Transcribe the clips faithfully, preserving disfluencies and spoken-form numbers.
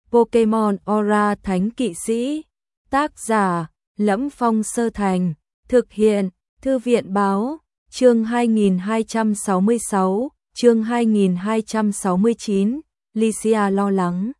Pokemon Aura Thánh Kỵ Sĩ. Tác giả: Lẫm Phong Sơ Thành. Thực hiện: Thư viện Báo. Chương hai nghìn hai trăm sáu mươi sáu, chương hai nghìn hai trăm sáu mươi chín, Lycia lo lắng.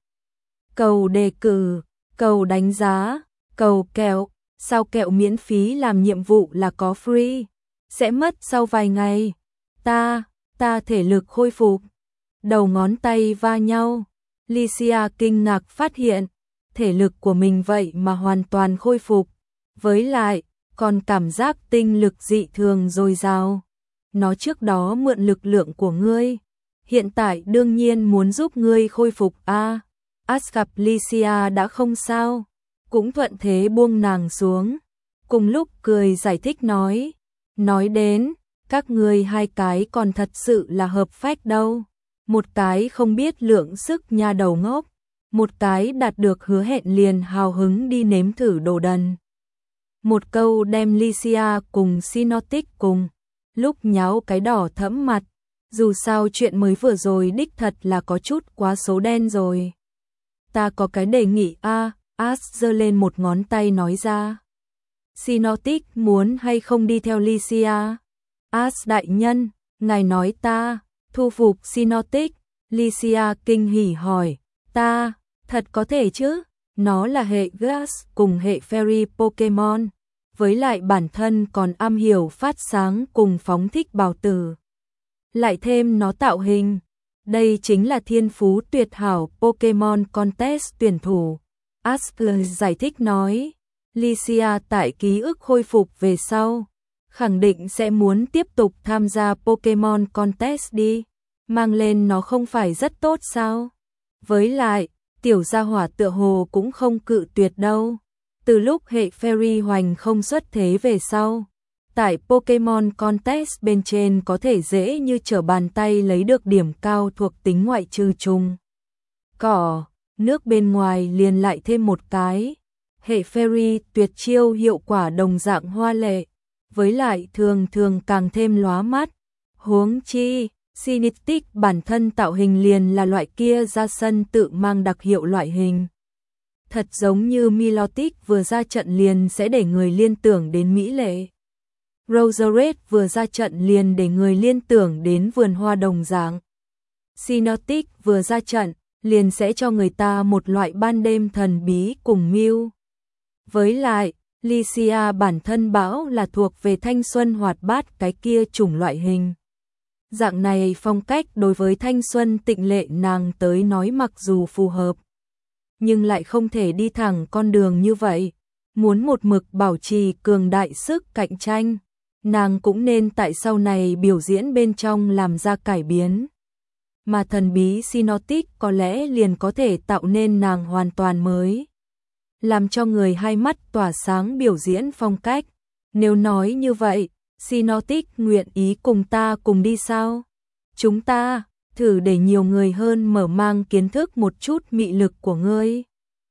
Cầu đề cử, cầu đánh giá, cầu kẹo, sao kẹo miễn phí làm nhiệm vụ là có free, sẽ mất sau vài ngày. Ta, ta thể lực khôi phục. Đầu ngón tay va nhau, Lycia kinh ngạc phát hiện, thể lực của mình vậy mà hoàn toàn khôi phục, với lại, còn cảm giác tinh lực dị thường dồi dào. Nó trước đó mượn lực lượng của ngươi, hiện tại đương nhiên muốn giúp ngươi khôi phục a. À, Ash gặp Lycia đã không sao, cũng thuận thế buông nàng xuống, cùng lúc cười giải thích nói, nói đến, các ngươi hai cái còn thật sự là hợp phách đâu, một cái không biết lượng sức nha đầu ngốc, một cái đạt được hứa hẹn liền hào hứng đi nếm thử đồ đần. Một câu đem Lycia cùng Sinotic cùng lúc nháo cái đỏ thẫm mặt, dù sao chuyện mới vừa rồi đích thật là có chút quá số đen rồi. Ta có cái đề nghị a, à, Ash giơ lên một ngón tay nói ra. Sinotic muốn hay không đi theo Lycia? Ash đại nhân, ngài nói ta thu phục Sinotic. Lycia kinh hỉ hỏi, ta, thật có thể chứ, nó là hệ Gas cùng hệ Fairy Pokemon, với lại bản thân còn am hiểu phát sáng cùng phóng thích bào tử. Lại thêm nó tạo hình, đây chính là thiên phú tuyệt hảo Pokemon Contest tuyển thủ. Asper giải thích nói, Lycia tại ký ức khôi phục về sau, khẳng định sẽ muốn tiếp tục tham gia Pokemon Contest đi, mang lên nó không phải rất tốt sao? Với lại, tiểu gia hỏa tựa hồ cũng không cự tuyệt đâu. Từ lúc hệ Fairy hoành không xuất thế về sau, tại Pokemon Contest bên trên có thể dễ như trở bàn tay lấy được điểm cao thuộc tính ngoại trừ trùng. Cỏ, nước bên ngoài liền lại thêm một cái. Hệ Fairy tuyệt chiêu hiệu quả đồng dạng hoa lệ, với lại thường thường càng thêm lóa mắt. Huống chi, Sinitic bản thân tạo hình liền là loại kia ra sân tự mang đặc hiệu loại hình. Thật giống như Milotic vừa ra trận liền sẽ để người liên tưởng đến mỹ lệ. Roserade vừa ra trận liền để người liên tưởng đến vườn hoa đồng dạng. Sinotic vừa ra trận liền sẽ cho người ta một loại ban đêm thần bí cùng mưu. Với lại, Lycia bản thân bảo là thuộc về thanh xuân hoạt bát cái kia chủng loại hình. Dạng này phong cách đối với thanh xuân tịnh lệ nàng tới nói mặc dù phù hợp, nhưng lại không thể đi thẳng con đường như vậy. Muốn một mực bảo trì cường đại sức cạnh tranh, nàng cũng nên tại sau này biểu diễn bên trong làm ra cải biến. Mà thần bí Sinotic có lẽ liền có thể tạo nên nàng hoàn toàn mới, làm cho người hai mắt tỏa sáng biểu diễn phong cách. Nếu nói như vậy, Sinotic nguyện ý cùng ta cùng đi sao? Chúng ta thử để nhiều người hơn mở mang kiến thức một chút mị lực của ngươi.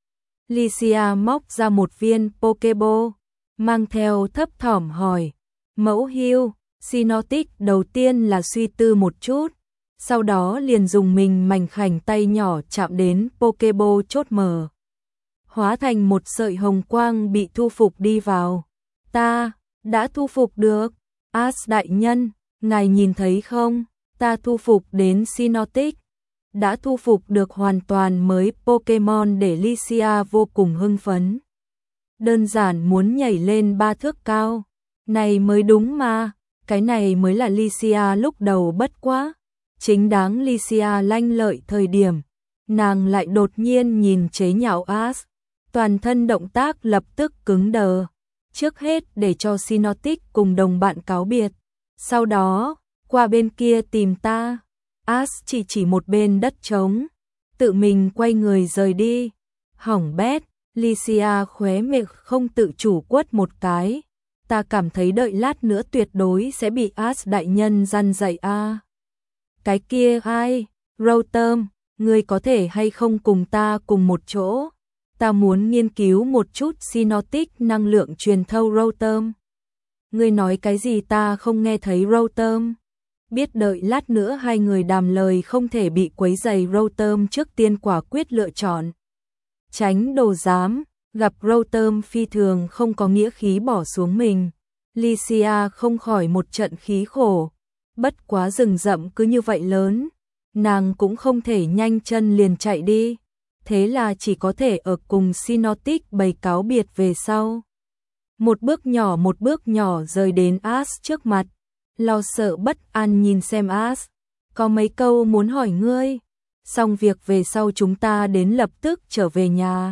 Lycia móc ra một viên Pokeball, mang theo thấp thỏm hỏi, mẫu hiêu. Sinotic đầu tiên là suy tư một chút, sau đó liền dùng mình mảnh khảnh tay nhỏ chạm đến Pokeball chốt mở, hóa thành một sợi hồng quang bị thu phục đi vào. Ta đã thu phục được. Ash đại nhân, ngài nhìn thấy không? Ta thu phục đến Sinotic, đã thu phục được hoàn toàn mới Pokemon để Lycia vô cùng hưng phấn. Đơn giản muốn nhảy lên ba thước cao. Này mới đúng mà, cái này mới là Lycia lúc đầu bất quá. Chính đáng Lycia lanh lợi thời điểm, nàng lại đột nhiên nhìn chế nhạo Ash. Toàn thân động tác lập tức cứng đờ. Trước hết để cho Sinotic cùng đồng bạn cáo biệt, sau đó qua bên kia tìm ta. Ash chỉ chỉ một bên đất trống, tự mình quay người rời đi. Hỏng bét. Lycia khóe miệng không tự chủ quất một cái. Ta cảm thấy đợi lát nữa tuyệt đối sẽ bị Ash đại nhân răn dạy a. À. Cái kia ai? Rotom, ngươi có thể hay không cùng ta cùng một chỗ? Ta muốn nghiên cứu một chút Sinotic năng lượng truyền thâu Rotom. Ngươi nói cái gì ta không nghe thấy Rotom? Biết đợi lát nữa hai người đàm lời không thể bị quấy rầy. Rotom trước tiên quả quyết lựa chọn Tránh đồ giám, gặp Rotom phi thường không có nghĩa khí bỏ xuống mình. Lycia không khỏi một trận khí khổ. Bất quá rừng rậm cứ như vậy lớn, nàng cũng không thể nhanh chân liền chạy đi. Thế là chỉ có thể ở cùng Sinotic bày cáo biệt về sau. Một bước nhỏ một bước nhỏ rời đến Ash trước mặt. Lo sợ bất an nhìn xem Ash. Có mấy câu muốn hỏi ngươi. Xong việc về sau chúng ta đến lập tức trở về nhà.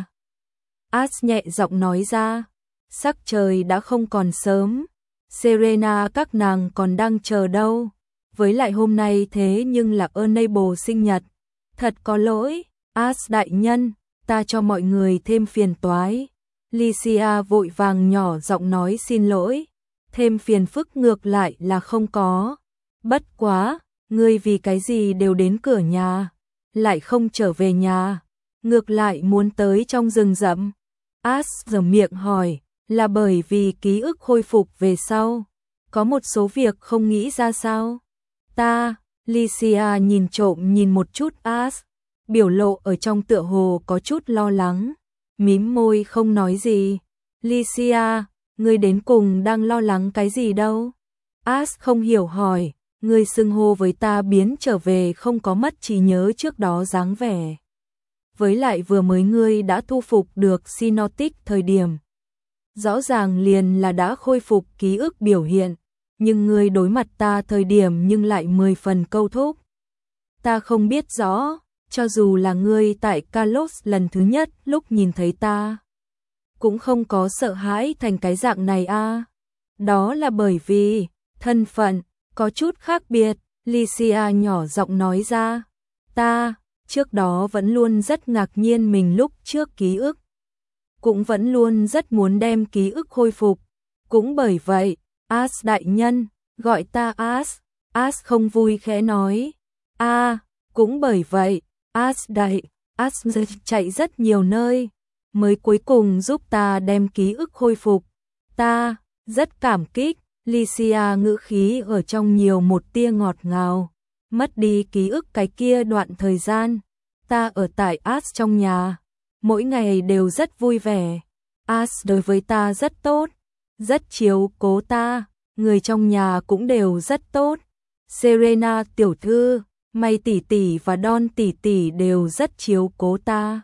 Ash nhẹ giọng nói ra. Sắc trời đã không còn sớm. Serena các nàng còn đang chờ đâu. Với lại hôm nay thế nhưng là Enable sinh nhật. Thật có lỗi, Ash đại nhân, ta cho mọi người thêm phiền toái. Lycia vội vàng nhỏ giọng nói xin lỗi. Thêm phiền phức ngược lại là không có. Bất quá, ngươi vì cái gì đều đến cửa nhà, lại không trở về nhà, ngược lại muốn tới trong rừng rậm. Ash giở miệng hỏi, là bởi vì ký ức khôi phục về sau, có một số việc không nghĩ ra sao? Ta, Lycia nhìn trộm nhìn một chút Ash, biểu lộ ở trong tựa hồ có chút lo lắng, mím môi không nói gì. Lycia, ngươi đến cùng đang lo lắng cái gì đâu? Ash không hiểu hỏi, ngươi xưng hô với ta biến trở về không có mất trí nhớ trước đó dáng vẻ. Với lại vừa mới ngươi đã thu phục được Sinotic thời điểm. Rõ ràng liền là đã khôi phục ký ức biểu hiện, nhưng ngươi đối mặt ta thời điểm nhưng lại mười phần câu thúc. Ta không biết rõ, cho dù là ngươi tại Kalos lần thứ nhất lúc nhìn thấy ta, cũng không có sợ hãi thành cái dạng này a. À. Đó là bởi vì, thân phận, có chút khác biệt, Lycia nhỏ giọng nói ra. Ta, trước đó vẫn luôn rất ngạc nhiên mình lúc trước ký ức. Cũng vẫn luôn rất muốn đem ký ức khôi phục. Cũng bởi vậy, Ash đại nhân, gọi ta Ash. Ash không vui khẽ nói. a à, cũng bởi vậy, Ash đại, Ash chạy rất nhiều nơi, mới cuối cùng giúp ta đem ký ức khôi phục. Ta, rất cảm kích. Lycia ngữ khí ở trong nhiều một tia ngọt ngào. Mất đi ký ức cái kia đoạn thời gian, ta ở tại Ash trong nhà, mỗi ngày đều rất vui vẻ. Ash đối với ta rất tốt, rất chiếu cố ta, người trong nhà cũng đều rất tốt. Serena tiểu thư, May tỷ tỷ và Don tỷ tỷ đều rất chiếu cố ta.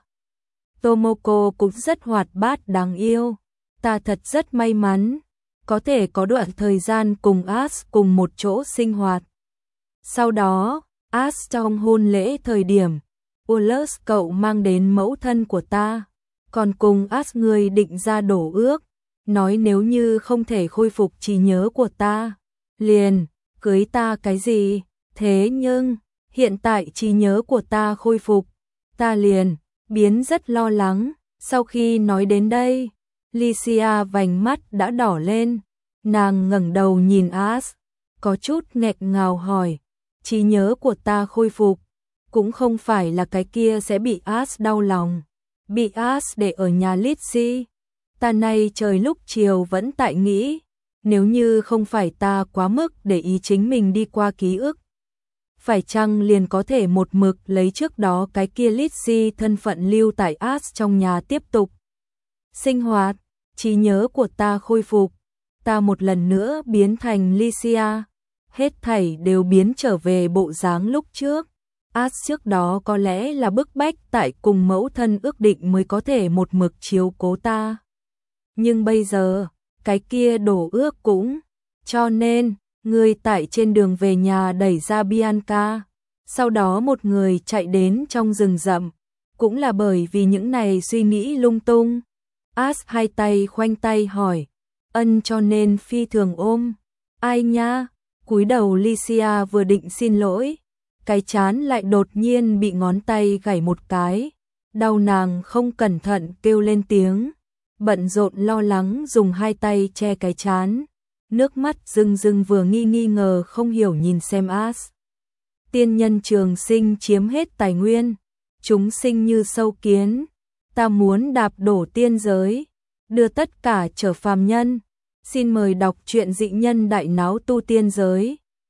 Tomoko cũng rất hoạt bát đáng yêu. Ta thật rất may mắn, có thể có đoạn thời gian cùng Ash cùng một chỗ sinh hoạt. Sau đó, Ash trong hôn lễ thời điểm, Ullus cậu mang đến mẫu thân của ta, còn cùng Ash người định ra đổ ước, nói nếu như không thể khôi phục trí nhớ của ta, liền, cưới ta cái gì, thế nhưng, hiện tại trí nhớ của ta khôi phục, ta liền, biến rất lo lắng, sau khi nói đến đây, Lycia vành mắt đã đỏ lên, nàng ngẩng đầu nhìn Ash, có chút nghẹt ngào hỏi, trí nhớ của ta khôi phục, cũng không phải là cái kia sẽ bị Ash đau lòng, bị Ash để ở nhà Lizzie. Ta nay trời lúc chiều vẫn tại nghĩ, nếu như không phải ta quá mức để ý chính mình đi qua ký ức, phải chăng liền có thể một mực lấy trước đó cái kia Lizzie thân phận lưu tại Ash trong nhà tiếp tục sinh hoạt, trí nhớ của ta khôi phục, ta một lần nữa biến thành Lycia, hết thảy đều biến trở về bộ dáng lúc trước. Ash trước đó có lẽ là bức bách tại cùng mẫu thân ước định mới có thể một mực chiếu cố ta. Nhưng bây giờ, cái kia đổ ước cũng, cho nên, người tại trên đường về nhà đẩy ra Bianca, sau đó một người chạy đến trong rừng rậm, cũng là bởi vì những này suy nghĩ lung tung. Ash hai tay khoanh tay hỏi, ân cho nên phi thường ôm, ai nha, cúi đầu Lycia vừa định xin lỗi, cái chán lại đột nhiên bị ngón tay gảy một cái, đau nàng không cẩn thận kêu lên tiếng, bận rộn lo lắng dùng hai tay che cái chán, nước mắt rưng rưng vừa nghi nghi ngờ không hiểu nhìn xem Ash. Tiên nhân trường sinh chiếm hết tài nguyên, chúng sinh như sâu kiến, ta muốn đạp đổ tiên giới, đưa tất cả trở phàm nhân. Xin mời đọc truyện Dị Nhân Đại Náo Tu Tiên Giới.